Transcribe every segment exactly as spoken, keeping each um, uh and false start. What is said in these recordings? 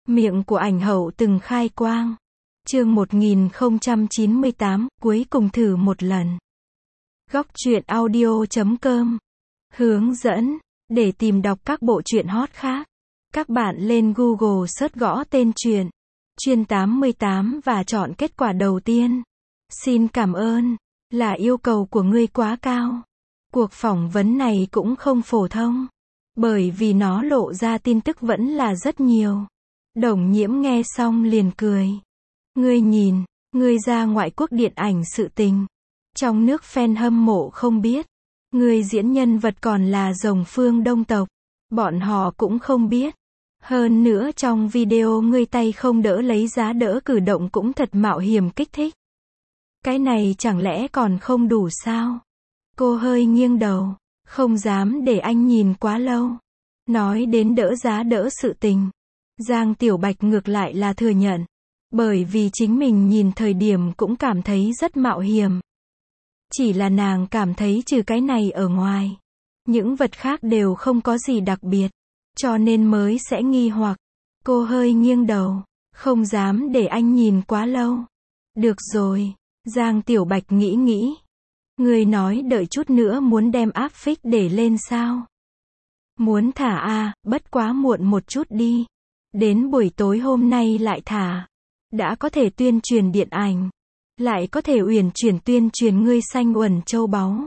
Miệng của ảnh hậu từng khai quang. Chương một nghìn không trăm chín mươi tám, cuối cùng thử một lần. Góc truyện audio chấm com. Hướng dẫn. Để tìm đọc các bộ truyện hot khác, các bạn lên Google search gõ tên truyện Chuyên tám mươi tám và chọn kết quả đầu tiên. Xin cảm ơn. Là yêu cầu của ngươi quá cao. Cuộc phỏng vấn này cũng không phổ thông, bởi vì nó lộ ra tin tức vẫn là rất nhiều. Đồng Nhiễm nghe xong liền cười. Ngươi nhìn, ngươi ra ngoại quốc điện ảnh sự tình. Trong nước fan hâm mộ không biết. Ngươi diễn nhân vật còn là rồng phương Đông tộc. Bọn họ cũng không biết. Hơn nữa trong video ngươi tay không đỡ lấy giá đỡ cử động cũng thật mạo hiểm kích thích. Cái này chẳng lẽ còn không đủ sao? Cô hơi nghiêng đầu. Không dám để anh nhìn quá lâu. Nói đến đỡ giá đỡ sự tình, Giang Tiểu Bạch ngược lại là thừa nhận. Bởi vì chính mình nhìn thời điểm cũng cảm thấy rất mạo hiểm. Chỉ là nàng cảm thấy trừ cái này ở ngoài, những vật khác đều không có gì đặc biệt. Cho nên mới sẽ nghi hoặc. Cô hơi nghiêng đầu. Không dám để anh nhìn quá lâu. Được rồi. Giang Tiểu Bạch nghĩ nghĩ. Người nói đợi chút nữa muốn đem áp phích để lên sao? Muốn thả à, bất quá muộn một chút đi. Đến buổi tối hôm nay lại thả. Đã có thể tuyên truyền điện ảnh. Lại có thể uyển chuyển tuyên truyền ngươi xanh uẩn châu báu.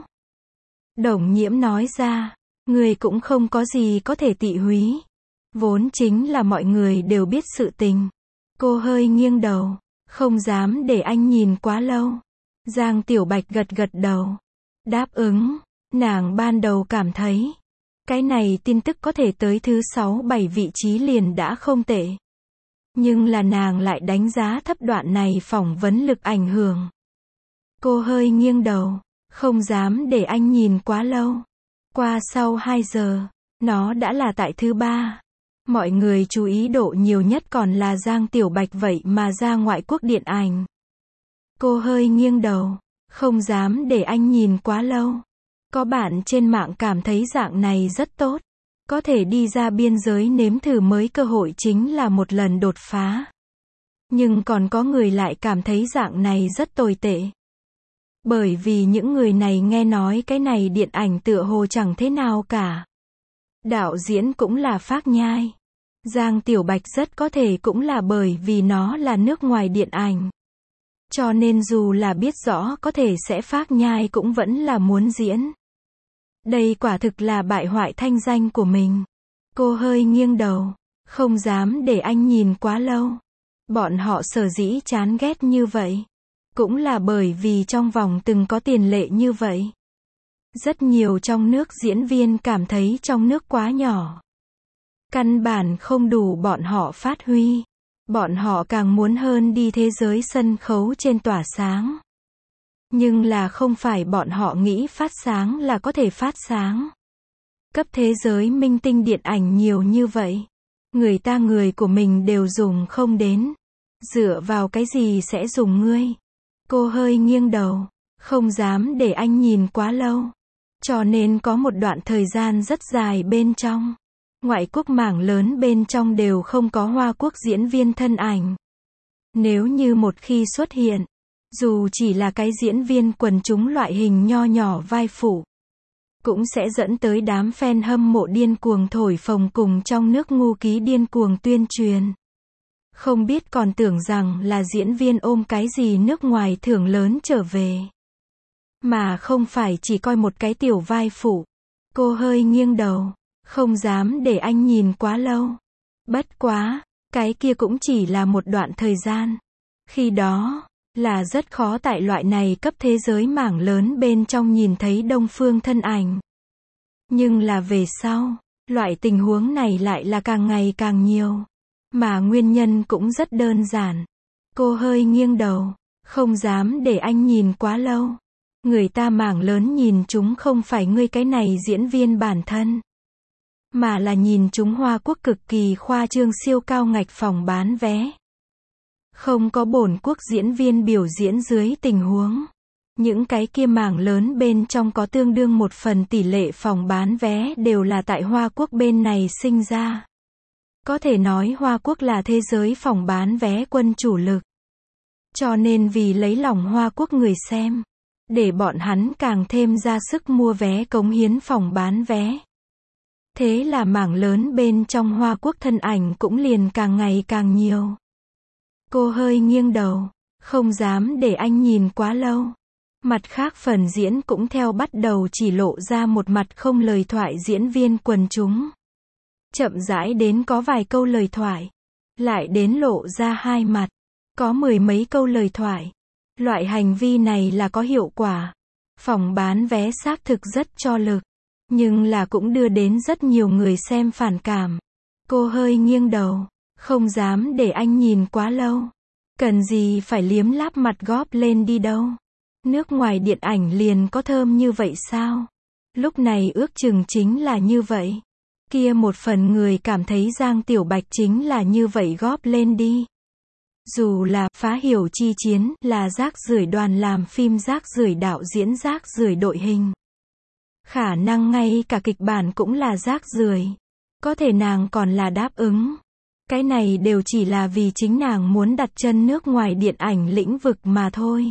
Đồng Nhiễm nói ra. Người cũng không có gì có thể tị húy. Vốn chính là mọi người đều biết sự tình. Cô hơi nghiêng đầu. Không dám để anh nhìn quá lâu. Giang Tiểu Bạch gật gật đầu. Đáp ứng. Nàng ban đầu cảm thấy cái này tin tức có thể tới thứ sáu bảy vị trí liền đã không tệ. Nhưng là nàng lại đánh giá thấp đoạn này phỏng vấn lực ảnh hưởng. Cô hơi nghiêng đầu. Không dám để anh nhìn quá lâu. Qua sau hai giờ, nó đã là tại thứ ba. Mọi người chú ý độ nhiều nhất còn là Giang Tiểu Bạch vậy mà ra ngoại quốc điện ảnh. Cô hơi nghiêng đầu. Không dám để anh nhìn quá lâu. Có bạn trên mạng cảm thấy dạng này rất tốt. Có thể đi ra biên giới nếm thử mới cơ hội chính là một lần đột phá. Nhưng còn có người lại cảm thấy dạng này rất tồi tệ. Bởi vì những người này nghe nói cái này điện ảnh tựa hồ chẳng thế nào cả. Đạo diễn cũng là phác nhai. Giang Tiểu Bạch rất có thể cũng là bởi vì nó là nước ngoài điện ảnh. Cho nên dù là biết rõ có thể sẽ phác nhai cũng vẫn là muốn diễn. Đây quả thực là bại hoại thanh danh của mình. Cô hơi nghiêng đầu. Không dám để anh nhìn quá lâu. Bọn họ sở dĩ chán ghét như vậy. Cũng là bởi vì trong vòng từng có tiền lệ như vậy. Rất nhiều trong nước diễn viên cảm thấy trong nước quá nhỏ. Căn bản không đủ bọn họ phát huy. Bọn họ càng muốn hơn đi thế giới sân khấu trên tỏa sáng. Nhưng là không phải bọn họ nghĩ phát sáng là có thể phát sáng. Cấp thế giới minh tinh điện ảnh nhiều như vậy. Người ta người của mình đều dùng không đến. Dựa vào cái gì sẽ dùng ngươi? Cô hơi nghiêng đầu. Không dám để anh nhìn quá lâu. Cho nên có một đoạn thời gian rất dài bên trong. Ngoại quốc mảng lớn bên trong đều không có Hoa Quốc diễn viên thân ảnh. Nếu như một khi xuất hiện, dù chỉ là cái diễn viên quần chúng loại hình nho nhỏ vai phụ, cũng sẽ dẫn tới đám fan hâm mộ điên cuồng thổi phồng cùng trong nước ngu ký điên cuồng tuyên truyền. Không biết còn tưởng rằng là diễn viên ôm cái gì nước ngoài thưởng lớn trở về. Mà không phải chỉ coi một cái tiểu vai phụ. Cô hơi nghiêng đầu. Không dám để anh nhìn quá lâu. Bất quá, cái kia cũng chỉ là một đoạn thời gian. Khi đó, là rất khó tại loại này cấp thế giới mảng lớn bên trong nhìn thấy đông phương thân ảnh. Nhưng là về sau, loại tình huống này lại là càng ngày càng nhiều. Mà nguyên nhân cũng rất đơn giản. Cô hơi nghiêng đầu. Không dám để anh nhìn quá lâu. Người ta mảng lớn nhìn chúng không phải ngươi cái này diễn viên bản thân. Mà là nhìn chúng Hoa Quốc cực kỳ khoa trương siêu cao ngạch phòng bán vé. Không có bổn quốc diễn viên biểu diễn dưới tình huống. Những cái kia mảng lớn bên trong có tương đương một phần tỷ lệ phòng bán vé đều là tại Hoa Quốc bên này sinh ra. Có thể nói Hoa Quốc là thế giới phòng bán vé quân chủ lực. Cho nên vì lấy lòng Hoa Quốc người xem, để bọn hắn càng thêm ra sức mua vé cống hiến phòng bán vé. Thế là mảng lớn bên trong Hoa Quốc thân ảnh cũng liền càng ngày càng nhiều. Cô hơi nghiêng đầu, không dám để anh nhìn quá lâu. Mặt khác phần diễn cũng theo bắt đầu chỉ lộ ra một mặt không lời thoại diễn viên quần chúng. Chậm rãi đến có vài câu lời thoại. Lại đến lộ ra hai mặt. Có mười mấy câu lời thoại. Loại hành vi này là có hiệu quả. Phòng bán vé xác thực rất cho lực. Nhưng là cũng đưa đến rất nhiều người xem phản cảm. Cô hơi nghiêng đầu. Không dám để anh nhìn quá lâu. Cần gì phải liếm láp mặt góp lên đi đâu. Nước ngoài điện ảnh liền có thơm như vậy sao? Lúc này ước chừng chính là như vậy. Kia một phần người cảm thấy Giang Tiểu Bạch chính là như vậy góp lên đi. Dù là Phá Hiểu Chi Chiến, là rác rưởi đoàn làm phim rác rưởi đạo diễn rác rưởi đội hình. Khả năng ngay cả kịch bản cũng là rác rưởi. Có thể nàng còn là đáp ứng. Cái này đều chỉ là vì chính nàng muốn đặt chân nước ngoài điện ảnh lĩnh vực mà thôi.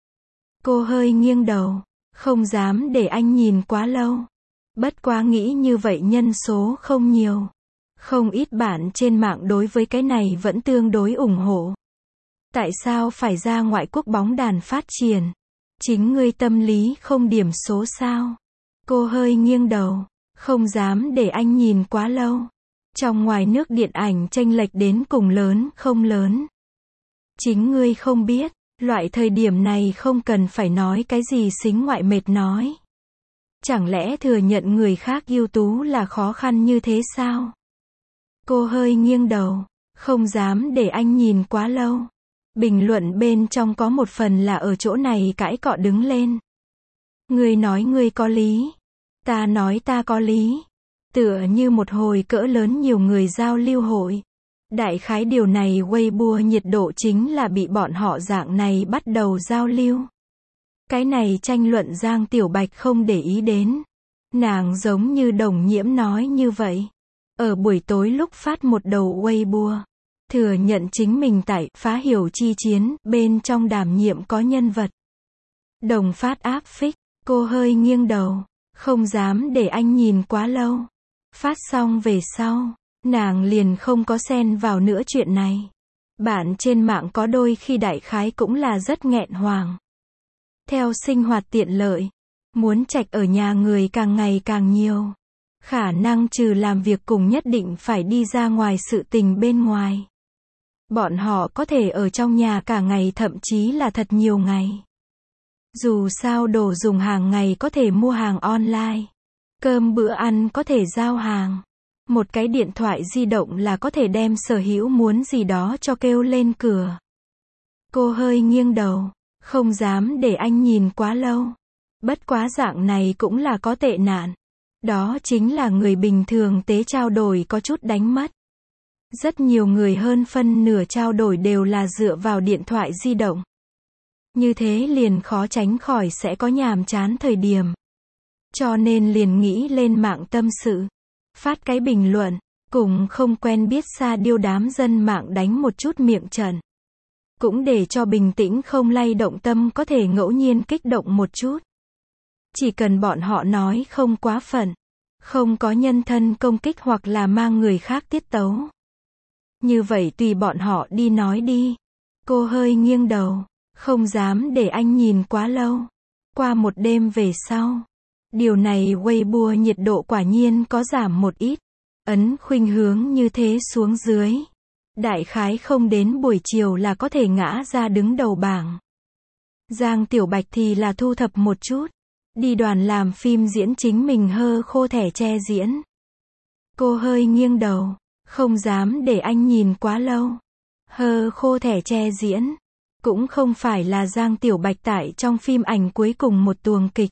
Cô hơi nghiêng đầu, không dám để anh nhìn quá lâu. Bất quá nghĩ như vậy nhân số không nhiều. Không ít bạn trên mạng đối với cái này vẫn tương đối ủng hộ. Tại sao phải ra ngoại quốc bóng đàn phát triển? Chính ngươi tâm lý không điểm số sao? Cô hơi nghiêng đầu, không dám để anh nhìn quá lâu. Trong ngoài nước điện ảnh chênh lệch đến cùng lớn không lớn. Chính ngươi không biết, loại thời điểm này không cần phải nói cái gì xính ngoại mệt nói. Chẳng lẽ thừa nhận người khác ưu tú là khó khăn như thế sao? Cô hơi nghiêng đầu, không dám để anh nhìn quá lâu. Bình luận bên trong có một phần là ở chỗ này cãi cọ đứng lên. Ngươi nói ngươi có lý, ta nói ta có lý. Tựa như một hồi cỡ lớn nhiều người giao lưu hội. Đại khái điều này Weibo nhiệt độ chính là bị bọn họ dạng này bắt đầu giao lưu. Cái này tranh luận Giang Tiểu Bạch không để ý đến. Nàng giống như Đồng Nhiễm nói như vậy. Ở buổi tối lúc phát một đầu Weibo, thừa nhận chính mình tại Phá Hiểu Chi Chiến bên trong đảm nhiệm có nhân vật. Đồng phát áp phích, cô hơi nghiêng đầu, không dám để anh nhìn quá lâu. Phát xong về sau, nàng liền không có xen vào nữa chuyện này. Bạn trên mạng có đôi khi đại khái cũng là rất nghẹn hoàng. Theo sinh hoạt tiện lợi, muốn trạch ở nhà người càng ngày càng nhiều. Khả năng trừ làm việc cùng nhất định phải đi ra ngoài sự tình bên ngoài. Bọn họ có thể ở trong nhà cả ngày thậm chí là thật nhiều ngày. Dù sao đồ dùng hàng ngày có thể mua hàng online. Cơm bữa ăn có thể giao hàng. Một cái điện thoại di động là có thể đem sở hữu muốn gì đó cho kêu lên cửa. Cô hơi nghiêng đầu, không dám để anh nhìn quá lâu. Bất quá dạng này cũng là có tệ nạn. Đó chính là người bình thường tế trao đổi có chút đánh mất. Rất nhiều người hơn phân nửa trao đổi đều là dựa vào điện thoại di động. Như thế liền khó tránh khỏi sẽ có nhàm chán thời điểm. Cho nên liền nghĩ lên mạng tâm sự. Phát cái bình luận, cùng không quen biết xa điêu đám dân mạng đánh một chút miệng trận. Cũng để cho bình tĩnh không lay động tâm có thể ngẫu nhiên kích động một chút. Chỉ cần bọn họ nói không quá phận, không có nhân thân công kích hoặc là mang người khác tiết tấu. Như vậy tùy bọn họ đi nói đi. Cô hơi nghiêng đầu, không dám để anh nhìn quá lâu. Qua một đêm về sau, điều này Weibo nhiệt độ quả nhiên có giảm một ít. Ấn khuynh hướng như thế xuống dưới. Đại khái không đến buổi chiều là có thể ngã ra đứng đầu bảng. Giang Tiểu Bạch thì là thu thập một chút. Đi đoàn làm phim diễn chính mình hơ khô thẻ che diễn. Cô hơi nghiêng đầu, không dám để anh nhìn quá lâu. Hơ khô thẻ che diễn. Cũng không phải là Giang Tiểu Bạch tại trong phim ảnh cuối cùng một tuồng kịch.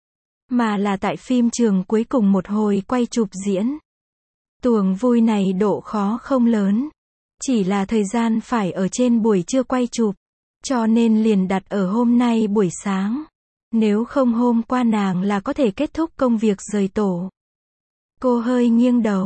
Mà là tại phim trường cuối cùng một hồi quay chụp diễn. Tuồng vui này độ khó không lớn. Chỉ là thời gian phải ở trên buổi trưa quay chụp. Cho nên liền đặt ở hôm nay buổi sáng. Nếu không hôm qua nàng là có thể kết thúc công việc rời tổ. Cô hơi nghiêng đầu,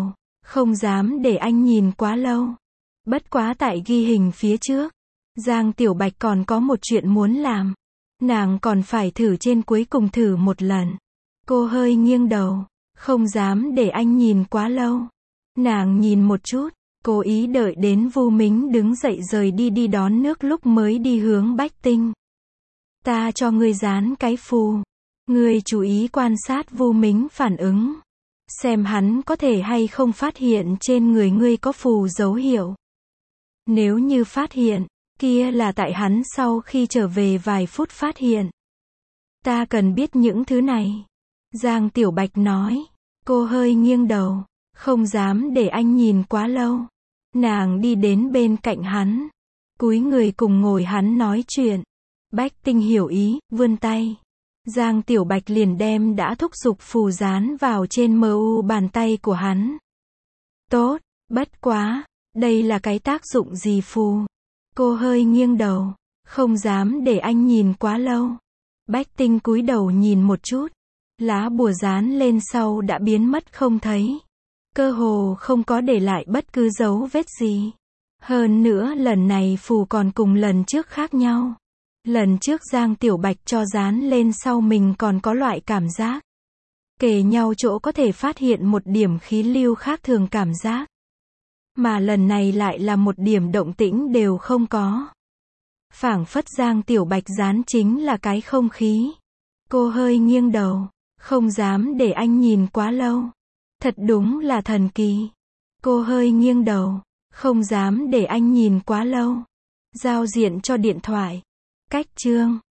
Không dám để anh nhìn quá lâu. Bất quá tại ghi hình phía trước, Giang Tiểu Bạch còn có một chuyện muốn làm. Nàng còn phải thử trên cuối cùng thử một lần. Cô hơi nghiêng đầu, không dám để anh nhìn quá lâu. Nàng nhìn một chút, cố ý đợi đến Vu Mính đứng dậy rời đi đi đón nước lúc mới đi hướng Bách Tinh. Ta cho ngươi dán cái phù. Ngươi chú ý quan sát Vu Mính phản ứng. Xem hắn có thể hay không phát hiện trên người ngươi có phù dấu hiệu. Nếu như phát hiện, kia là tại hắn sau khi trở về vài phút phát hiện. Ta cần biết những thứ này. Giang Tiểu Bạch nói. Cô hơi nghiêng đầu, không dám để anh nhìn quá lâu. Nàng đi đến bên cạnh hắn, cúi người cùng ngồi hắn nói chuyện. Bách Tinh hiểu ý, vươn tay. Giang Tiểu Bạch liền đem đã thúc giục phù dán vào trên mờ u bàn tay của hắn. Tốt, bất quá, đây là cái tác dụng gì phù? Cô hơi nghiêng đầu, không dám để anh nhìn quá lâu. Bách Tinh cúi đầu nhìn một chút, lá bùa dán lên sau đã biến mất không thấy. Cơ hồ không có để lại bất cứ dấu vết gì. Hơn nữa lần này phù còn cùng lần trước khác nhau. Lần trước Giang Tiểu Bạch cho dán lên sau mình còn có loại cảm giác. Kề nhau chỗ có thể phát hiện một điểm khí lưu khác thường cảm giác. Mà lần này lại là một điểm động tĩnh đều không có. Phảng phất Giang Tiểu Bạch dán chính là cái không khí. Cô hơi nghiêng đầu, không dám để anh nhìn quá lâu. Thật đúng là thần kỳ. Cô hơi nghiêng đầu, không dám để anh nhìn quá lâu. Giao diện cho điện thoại. Cách chương